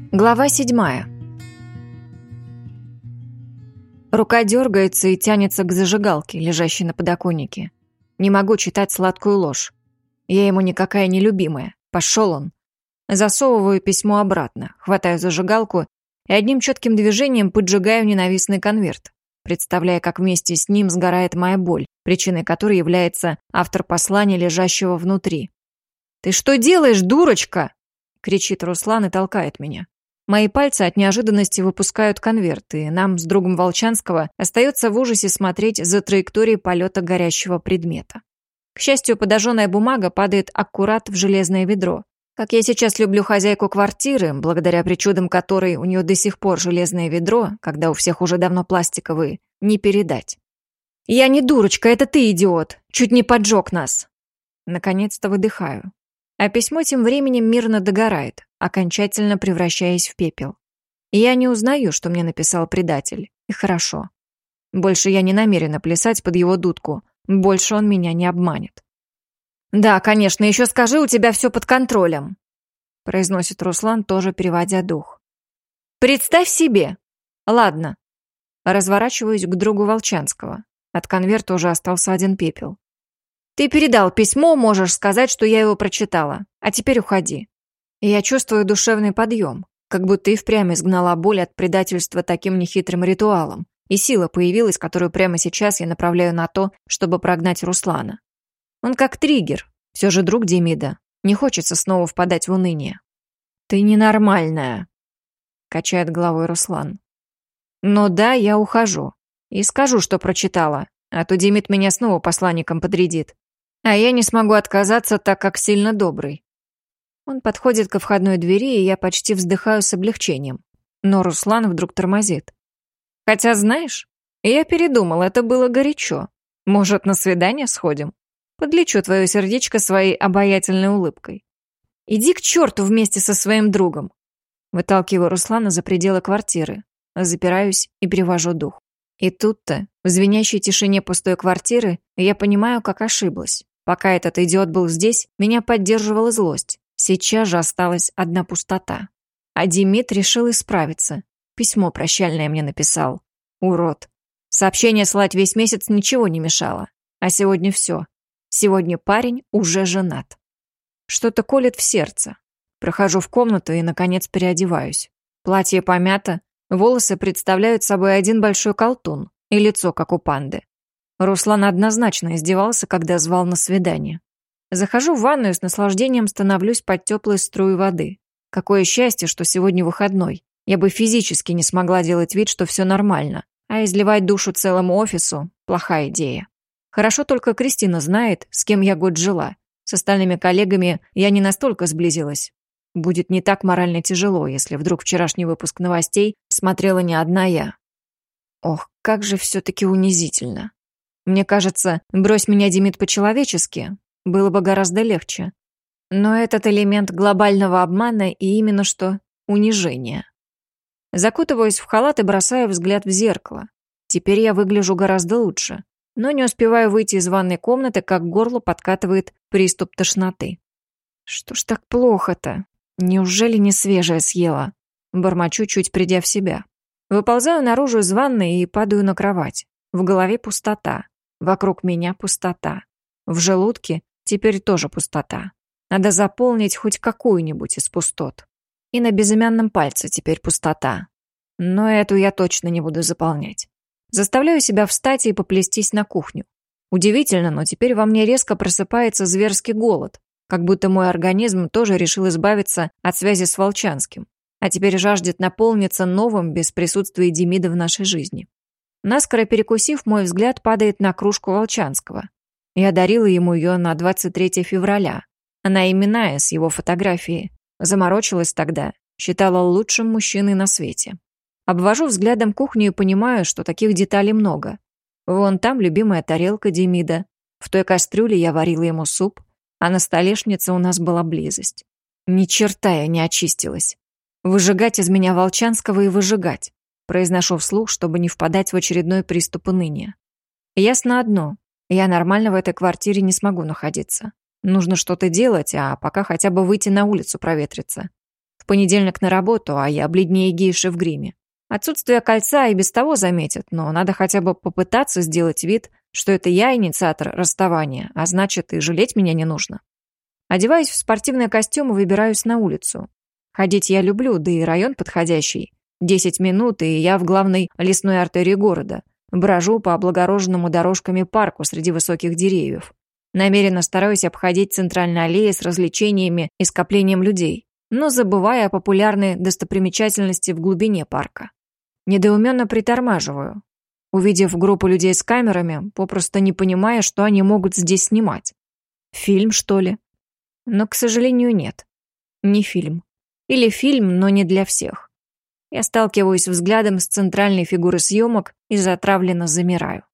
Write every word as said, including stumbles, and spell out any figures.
Глава седьмая. Рука дергается и тянется к зажигалке, лежащей на подоконнике. Не могу читать сладкую ложь. Я ему никакая не любимая. Пошел он. Засовываю письмо обратно, хватаю зажигалку и одним четким движением поджигаю ненавистный конверт, представляя, как вместе с ним сгорает моя боль, причиной которой является автор послания, лежащего внутри. «Ты что делаешь, дурочка?» — кричит Руслан и толкает меня. Мои пальцы от неожиданности выпускают конверт, и нам с другом Волчанского остается в ужасе смотреть за траекторией полета горящего предмета. К счастью, подожженная бумага падает аккурат в железное ведро. Как я сейчас люблю хозяйку квартиры, благодаря причудам которой у нее до сих пор железное ведро, когда у всех уже давно пластиковые, не передать. «Я не дурочка, это ты, идиот! Чуть не поджег нас!» Наконец-то выдыхаю. А письмо тем временем мирно догорает, окончательно превращаясь в пепел. И я не узнаю, что мне написал предатель. И хорошо. Больше я не намерена плясать под его дудку. Больше он меня не обманет. «Да, конечно, еще скажи, у тебя все под контролем», произносит Руслан, тоже переводя дух. «Представь себе!» «Ладно». Разворачиваюсь к другу Волчанского. От конверта уже остался один пепел. «Ты передал письмо, можешь сказать, что я его прочитала. А теперь уходи». И я чувствую душевный подъем, как будто и впрямь изгнала боль от предательства таким нехитрым ритуалом. И сила появилась, которую прямо сейчас я направляю на то, чтобы прогнать Руслана. Он как триггер, все же друг Демида. Не хочется снова впадать в уныние. «Ты ненормальная», — качает головой Руслан. «Но да, я ухожу. И скажу, что прочитала, а то Демид меня снова посланником подрядит. А я не смогу отказаться, так как сильно добрый». Он подходит ко входной двери, и я почти вздыхаю с облегчением. Но Руслан вдруг тормозит. «Хотя, знаешь, я передумал, это было горячо. Может, на свидание сходим? Подлечу твое сердечко своей обаятельной улыбкой. Иди к черту вместе со своим другом». Выталкиваю Руслана за пределы квартиры, запираюсь и перевожу дух. И тут-то, в звенящей тишине пустой квартиры, я понимаю, как ошиблась. Пока этот идиот был здесь, меня поддерживала злость. Сейчас же осталась одна пустота. А Демид решил исправиться. Письмо прощальное мне написал. Урод. Сообщение слать весь месяц ничего не мешало. А сегодня все. Сегодня парень уже женат. Что-то колет в сердце. Прохожу в комнату и, наконец, переодеваюсь. Платье помято, волосы представляют собой один большой колтун и лицо, как у панды. Руслан однозначно издевался, когда звал на свидание. Захожу в ванную, с наслаждением становлюсь под теплой струей воды. Какое счастье, что сегодня выходной. Я бы физически не смогла делать вид, что все нормально. А изливать душу целому офису – плохая идея. Хорошо только Кристина знает, с кем я год жила. С остальными коллегами я не настолько сблизилась. Будет не так морально тяжело, если вдруг вчерашний выпуск новостей смотрела не одна я. Ох, как же все-таки унизительно. Мне кажется, брось меня, Демид, по-человечески, было бы гораздо легче. Но этот элемент глобального обмана и именно что унижение. Закутываюсь в халат и бросаю взгляд в зеркало. Теперь я выгляжу гораздо лучше. Но не успеваю выйти из ванной комнаты, как к горлу подкатывает приступ тошноты. Что ж так плохо-то? Неужели не свежее съела? Бормочу, чуть придя в себя. Выползаю наружу из ванной и падаю на кровать. В голове пустота. Вокруг меня пустота. В желудке теперь тоже пустота. Надо заполнить хоть какую-нибудь из пустот. И на безымянном пальце теперь пустота. Но эту я точно не буду заполнять. Заставляю себя встать и поплестись на кухню. Удивительно, но теперь во мне резко просыпается зверский голод, как будто мой организм тоже решил избавиться от связи с Волчанским, а теперь жаждет наполниться новым без присутствия Демида в нашей жизни. Наскоро перекусив, мой взгляд падает на кружку Волчанского. Я дарила ему ее на двадцать третье февраля. Она именная, с его фотографией. Заморочилась тогда, считала лучшим мужчиной на свете. Обвожу взглядом кухню и понимаю, что таких деталей много. Вон там любимая тарелка Демида. В той кастрюле я варила ему суп, а на столешнице у нас была близость. Ни черта я не очистилась. Выжигать из меня Волчанского и выжигать. Произношу вслух, чтобы не впадать в очередной приступ уныния. Ясно одно. Я нормально в этой квартире не смогу находиться. Нужно что-то делать, а пока хотя бы выйти на улицу проветриться. В понедельник на работу, а я бледнее гейши в гриме. Отсутствие кольца и без того заметят, но надо хотя бы попытаться сделать вид, что это я инициатор расставания, а значит, и жалеть меня не нужно. Одеваюсь в спортивный костюм и выбираюсь на улицу. Ходить я люблю, да и район подходящий. Десять минут, и я в главной лесной артерии города. Брожу по облагороженному дорожками парку среди высоких деревьев. Намеренно стараюсь обходить центральные аллеи с развлечениями и скоплением людей, но забывая о популярной достопримечательности в глубине парка. Недоуменно притормаживаю, увидев группу людей с камерами, попросту не понимая, что они могут здесь снимать. Фильм, что ли? Но, к сожалению, нет. Не фильм. Или фильм, но не для всех. Я сталкиваюсь взглядом с центральной фигурой съемок и затравленно замираю.